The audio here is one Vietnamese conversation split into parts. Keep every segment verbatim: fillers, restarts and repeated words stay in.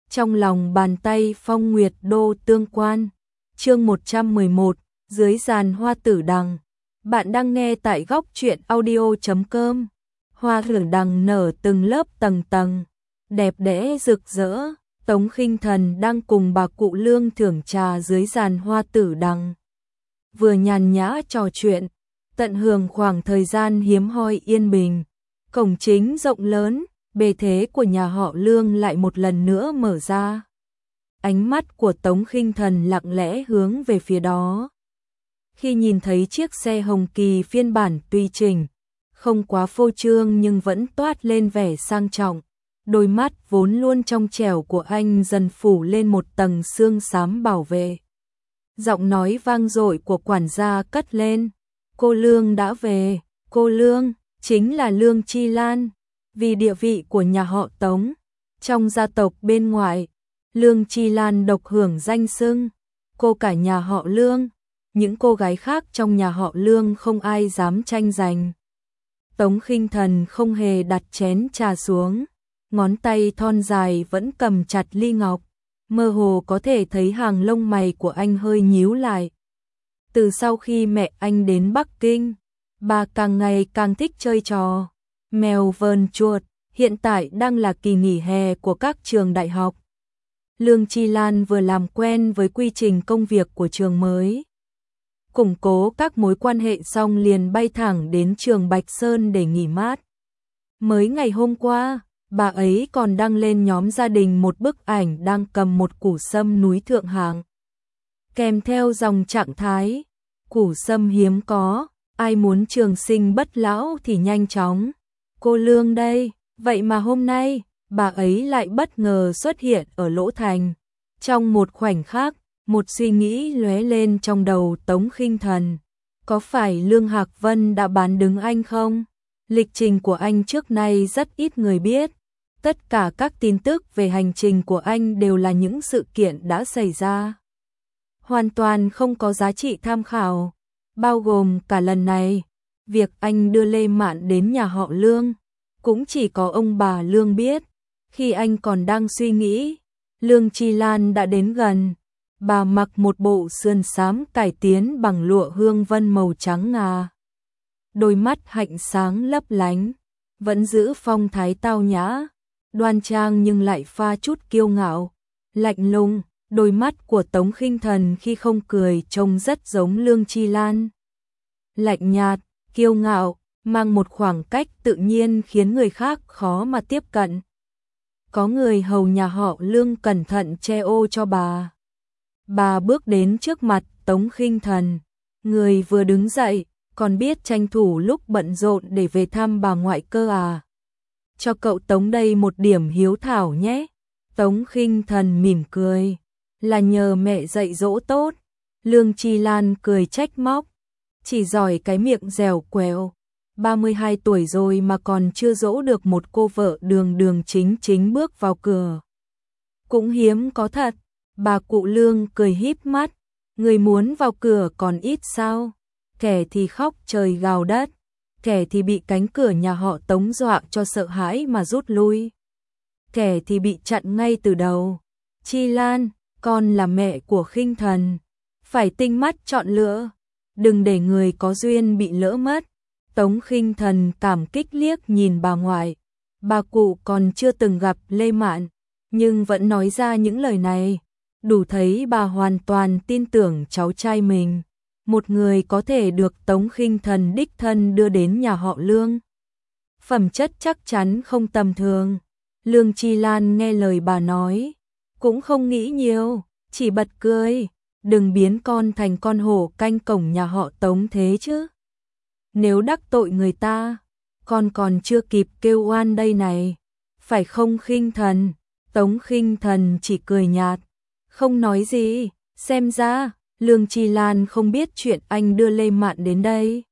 trong lòng bàn tay Phong Nguyệt Đô tương quan. Chương một trăm mười một, dưới giàn hoa tử đằng. Bạn đang nghe tại góc truyện audio chấm com. Hoa tử đằng nở từng lớp tầng tầng, đẹp đẽ rực rỡ. Tống Khinh Thần đang cùng bà cụ Lương thưởng trà dưới giàn hoa tử đằng. Vừa nhàn nhã trò chuyện, tận hưởng khoảng thời gian hiếm hoi yên bình. Cổng chính rộng lớn, bề thế của nhà họ Lương lại một lần nữa mở ra. Ánh mắt của Tống Khinh Thần lặng lẽ hướng về phía đó. Khi nhìn thấy chiếc xe Hồng Kỳ phiên bản tùy chỉnh, không quá phô trương nhưng vẫn toát lên vẻ sang trọng, đôi mắt vốn luôn trong trẻo của anh dần phủ lên một tầng sương xám bảo vệ. Giọng nói vang dội của quản gia cất lên, cô Lương đã về. Cô Lương chính là Lương Chi Lan. Vì địa vị của nhà họ Tống trong gia tộc bên ngoài, Lương Chi Lan độc hưởng danh xưng cô cả nhà họ Lương, những cô gái khác trong nhà họ Lương không ai dám tranh giành. Tống Khinh Thần không hề đặt chén trà xuống, ngón tay thon dài vẫn cầm chặt ly ngọc, mơ hồ có thể thấy hàng lông mày của anh hơi nhíu lại. Từ sau khi mẹ anh đến Bắc Kinh, bà càng ngày càng thích chơi trò mèo vờn chuột, hiện tại đang là kỳ nghỉ hè của các trường đại học. Lương Chi Lan vừa làm quen với quy trình công việc của trường mới, củng cố các mối quan hệ xong liền bay thẳng đến trường Bạch Sơn để nghỉ mát. Mới ngày hôm qua, bà ấy còn đăng lên nhóm gia đình một bức ảnh đang cầm một củ sâm núi Thượng Hạng, kèm theo dòng trạng thái, củ sâm hiếm có, ai muốn trường sinh bất lão thì nhanh chóng. Cô Lương đây, vậy mà hôm nay, bà ấy lại bất ngờ xuất hiện ở Lỗ Thành. Trong một khoảnh khắc, một suy nghĩ lóe lên trong đầu Tống Khinh Thần. Có phải Lương Hạc Vân đã bán đứng anh không? Lịch trình của anh trước nay rất ít người biết. Tất cả các tin tức về hành trình của anh đều là những sự kiện đã xảy ra, hoàn toàn không có giá trị tham khảo, bao gồm cả lần này. Việc anh đưa Lê Mạn đến nhà họ Lương, cũng chỉ có ông bà Lương biết. Khi anh còn đang suy nghĩ, Lương Chi Lan đã đến gần. Bà mặc một bộ sườn xám cải tiến bằng lụa hương vân màu trắng ngà. Đôi mắt hạnh sáng lấp lánh, vẫn giữ phong thái tao nhã, đoan trang nhưng lại pha chút kiêu ngạo, lạnh lùng. Đôi mắt của Tống Khinh Thần khi không cười trông rất giống Lương Chi Lan. Lạnh nhạt, kiêu ngạo, mang một khoảng cách tự nhiên khiến người khác khó mà tiếp cận. Có người hầu nhà họ Lương cẩn thận che ô cho bà. Bà bước đến trước mặt Tống Khinh Thần. Người vừa đứng dậy, còn biết tranh thủ lúc bận rộn để về thăm bà ngoại cơ à? Cho cậu Tống đây một điểm hiếu thảo nhé. Tống Khinh Thần mỉm cười. Là nhờ mẹ dạy dỗ tốt. Lương Chi Lan cười trách móc. Chỉ giỏi cái miệng dẻo quẹo. ba mươi hai tuổi rồi mà còn chưa dỗ được một cô vợ đường đường chính chính bước vào cửa. Cũng hiếm có thật. Bà cụ Lương cười híp mắt. Người muốn vào cửa còn ít sao? Kẻ thì khóc trời gào đất, kẻ thì bị cánh cửa nhà họ Tống dọa cho sợ hãi mà rút lui, kẻ thì bị chặn ngay từ đầu. Chi Lan, con là mẹ của Khinh Thần, phải tinh mắt chọn lựa, đừng để người có duyên bị lỡ mất. Tống Khinh Thần cảm kích liếc nhìn bà ngoại. Bà cụ còn chưa từng gặp Lê Mạn, nhưng vẫn nói ra những lời này, đủ thấy bà hoàn toàn tin tưởng cháu trai mình. Một người có thể được Tống Khinh Thần đích thân đưa đến nhà họ Lương, phẩm chất chắc chắn không tầm thường. Lương Chi Lan nghe lời bà nói, cũng không nghĩ nhiều, chỉ bật cười. Đừng biến con thành con hổ canh cổng nhà họ Tống thế chứ. Nếu đắc tội người ta, con còn chưa kịp kêu oan đây này. Phải không Khinh Thần? Tống Khinh Thần chỉ cười nhạt, không nói gì. Xem ra Lương Chi Lan không biết chuyện anh đưa Lê Mạn đến đây.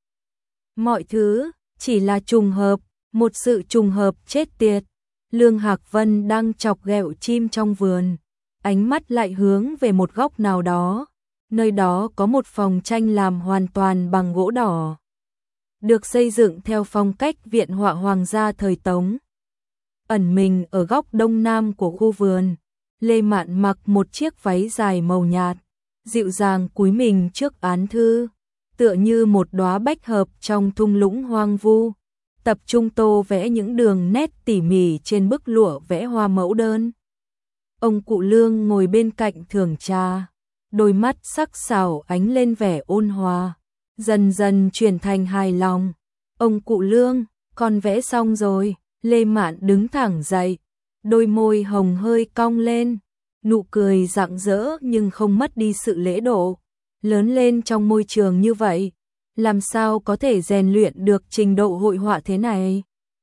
Mọi thứ chỉ là trùng hợp, một sự trùng hợp chết tiệt. Lương Hạc Vân đang chọc ghẹo chim trong vườn, ánh mắt lại hướng về một góc nào đó. Nơi đó có một phòng tranh làm hoàn toàn bằng gỗ đỏ, được xây dựng theo phong cách viện họa hoàng gia thời Tống. Ẩn mình ở góc đông nam của khu vườn, Lê Mạn mặc một chiếc váy dài màu nhạt, dịu dàng cúi mình trước án thư, tựa như một đóa bách hợp trong thung lũng hoang vu, tập trung tô vẽ những đường nét tỉ mỉ trên bức lụa vẽ hoa mẫu đơn. Ông cụ Lương ngồi bên cạnh thưởng trà, đôi mắt sắc sảo ánh lên vẻ ôn hòa, dần dần chuyển thành hài lòng. Ông cụ Lương, con vẽ xong rồi. Lê Mạn đứng thẳng dậy, đôi môi hồng hơi cong lên, nụ cười rạng rỡ nhưng không mất đi sự lễ độ. Lớn lên trong môi trường như vậy, làm sao có thể rèn luyện được trình độ hội họa thế này?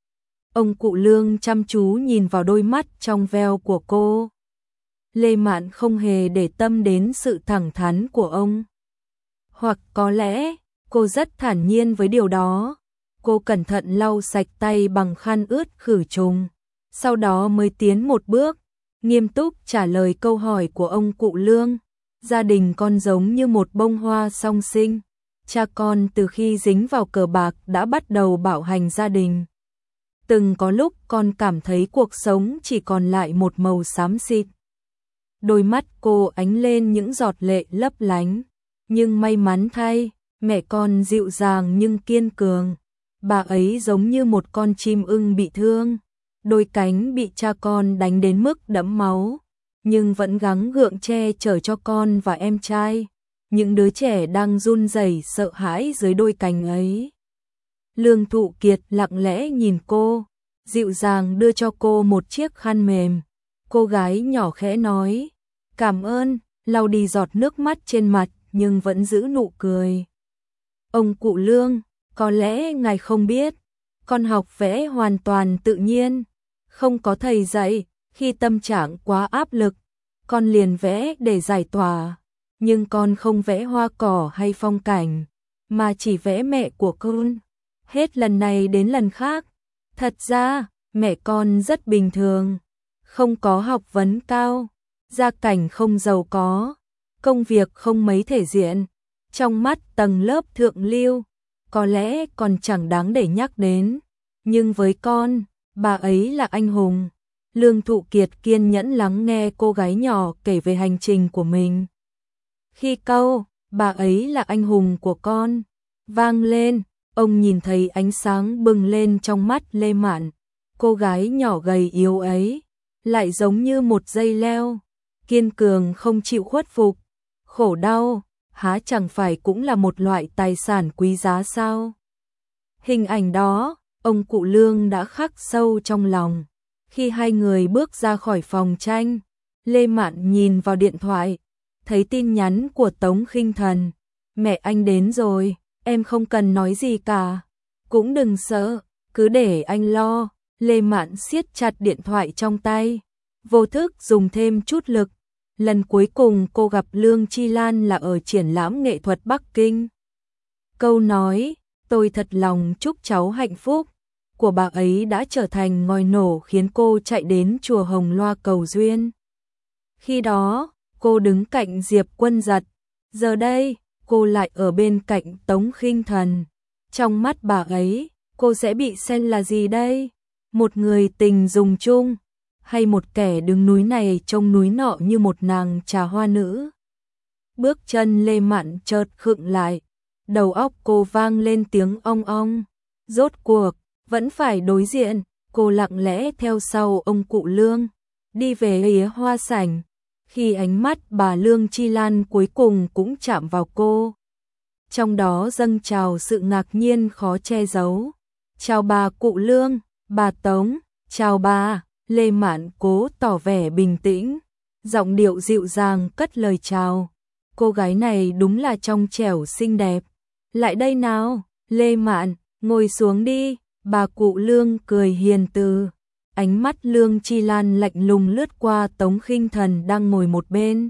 Ông cụ Lương chăm chú nhìn vào đôi mắt trong veo của cô. Lê Mạn không hề để tâm đến sự thẳng thắn của ông. Hoặc có lẽ, cô rất thản nhiên với điều đó. Cô cẩn thận lau sạch tay bằng khăn ướt khử trùng, sau đó mới tiến một bước, nghiêm túc trả lời câu hỏi của ông cụ Lương. Gia đình con giống như một bông hoa song sinh. Cha con từ khi dính vào cờ bạc đã bắt đầu bạo hành gia đình. Từng có lúc con cảm thấy cuộc sống chỉ còn lại một màu xám xịt. Đôi mắt cô ánh lên những giọt lệ lấp lánh. Nhưng may mắn thay, mẹ con dịu dàng nhưng kiên cường. Bà ấy giống như một con chim ưng bị thương, đôi cánh bị cha con đánh đến mức đẫm máu, nhưng vẫn gắng gượng che chở cho con và em trai, những đứa trẻ đang run rẩy sợ hãi dưới đôi cánh ấy. Lương Thụ Kiệt lặng lẽ nhìn cô, dịu dàng đưa cho cô một chiếc khăn mềm. Cô gái nhỏ khẽ nói, cảm ơn, lau đi giọt nước mắt trên mặt nhưng vẫn giữ nụ cười. Ông cụ Lương, có lẽ ngài không biết, con học vẽ hoàn toàn tự nhiên, không có thầy dạy. Khi tâm trạng quá áp lực, con liền vẽ để giải tỏa, nhưng con không vẽ hoa cỏ hay phong cảnh, mà chỉ vẽ mẹ của con, hết lần này đến lần khác. Thật ra, mẹ con rất bình thường, không có học vấn cao, gia cảnh không giàu có, công việc không mấy thể diện, trong mắt tầng lớp thượng lưu, có lẽ còn chẳng đáng để nhắc đến, nhưng với con, bà ấy là anh hùng. Lương Thụ Kiệt kiên nhẫn lắng nghe cô gái nhỏ kể về hành trình của mình. Khi câu, bà ấy là anh hùng của con, vang lên, ông nhìn thấy ánh sáng bừng lên trong mắt Lê Mạn. Cô gái nhỏ gầy yếu ấy, lại giống như một dây leo, kiên cường không chịu khuất phục. Khổ đau, há chẳng phải cũng là một loại tài sản quý giá sao? Hình ảnh đó, ông cụ Lương đã khắc sâu trong lòng. Khi hai người bước ra khỏi phòng tranh, Lê Mạn nhìn vào điện thoại, thấy tin nhắn của Tống Khinh Thần. Mẹ anh đến rồi, em không cần nói gì cả. Cũng đừng sợ, cứ để anh lo. Lê Mạn siết chặt điện thoại trong tay, vô thức dùng thêm chút lực. Lần cuối cùng cô gặp Lương Chi Lan là ở triển lãm nghệ thuật Bắc Kinh. Câu nói, tôi thật lòng chúc cháu hạnh phúc, của bà ấy đã trở thành ngòi nổ khiến cô chạy đến chùa Hồng Loa cầu duyên. Khi đó, cô đứng cạnh Diệp Quân Giật, giờ đây, cô lại ở bên cạnh Tống Khinh Thần. Trong mắt bà ấy, cô sẽ bị xem là gì đây? Một người tình dùng chung, hay một kẻ đứng núi này trông núi nọ như một nàng trà hoa nữ? Bước chân Lê Mạn chợt khựng lại, đầu óc cô vang lên tiếng ong ong. Rốt cuộc, vẫn phải đối diện. Cô lặng lẽ theo sau ông cụ Lương, đi về phía hoa sảnh. Khi ánh mắt bà Lương Chi Lan cuối cùng cũng chạm vào cô, trong đó dâng trào sự ngạc nhiên khó che giấu. Chào bà cụ Lương, bà Tống, chào bà. Lê Mạn cố tỏ vẻ bình tĩnh, giọng điệu dịu dàng cất lời chào. Cô gái này đúng là trong trẻo xinh đẹp. Lại đây nào, Lê Mạn, ngồi xuống đi. Bà cụ Lương cười hiền từ. Ánh mắt Lương Chi Lan lạnh lùng lướt qua Tống Khinh Thần đang ngồi một bên.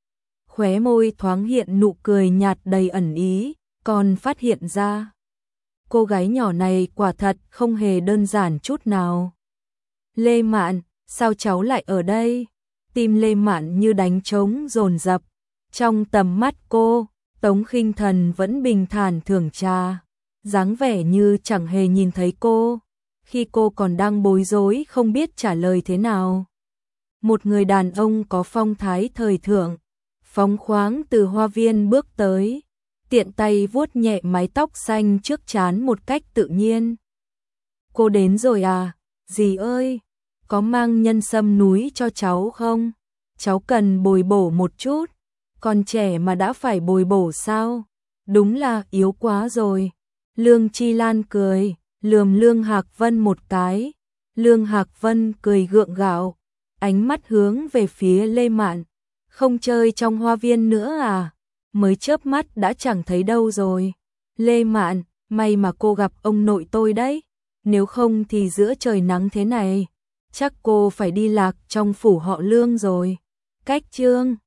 Khóe môi thoáng hiện nụ cười nhạt đầy ẩn ý, còn phát hiện ra cô gái nhỏ này quả thật không hề đơn giản chút nào. Lê Mạn, sao cháu lại ở đây? Tim Lê Mạn như đánh trống dồn dập. Trong tầm mắt cô, Tống Khinh Thần vẫn bình thản thưởng trà, dáng vẻ như chẳng hề nhìn thấy cô, khi cô còn đang bối rối không biết trả lời thế nào. một người đàn ông có phong thái thời thượng, phóng khoáng từ hoa viên bước tới, tiện tay vuốt nhẹ mái tóc xanh trước trán một cách tự nhiên. Cô đến rồi à, dì ơi, có mang nhân sâm núi cho cháu không? Cháu cần bồi bổ một chút, còn trẻ mà đã phải bồi bổ sao? Đúng là yếu quá rồi. Lương Chi Lan cười, lườm Lương Hạc Vân một cái. Lương Hạc Vân cười gượng gạo, ánh mắt hướng về phía Lê Mạn. Không chơi trong hoa viên nữa à? Mới chớp mắt đã chẳng thấy đâu rồi. Lê Mạn, may mà cô gặp ông nội tôi đấy. Nếu không thì giữa trời nắng thế này, chắc cô phải đi lạc trong phủ họ Lương rồi. Cách chương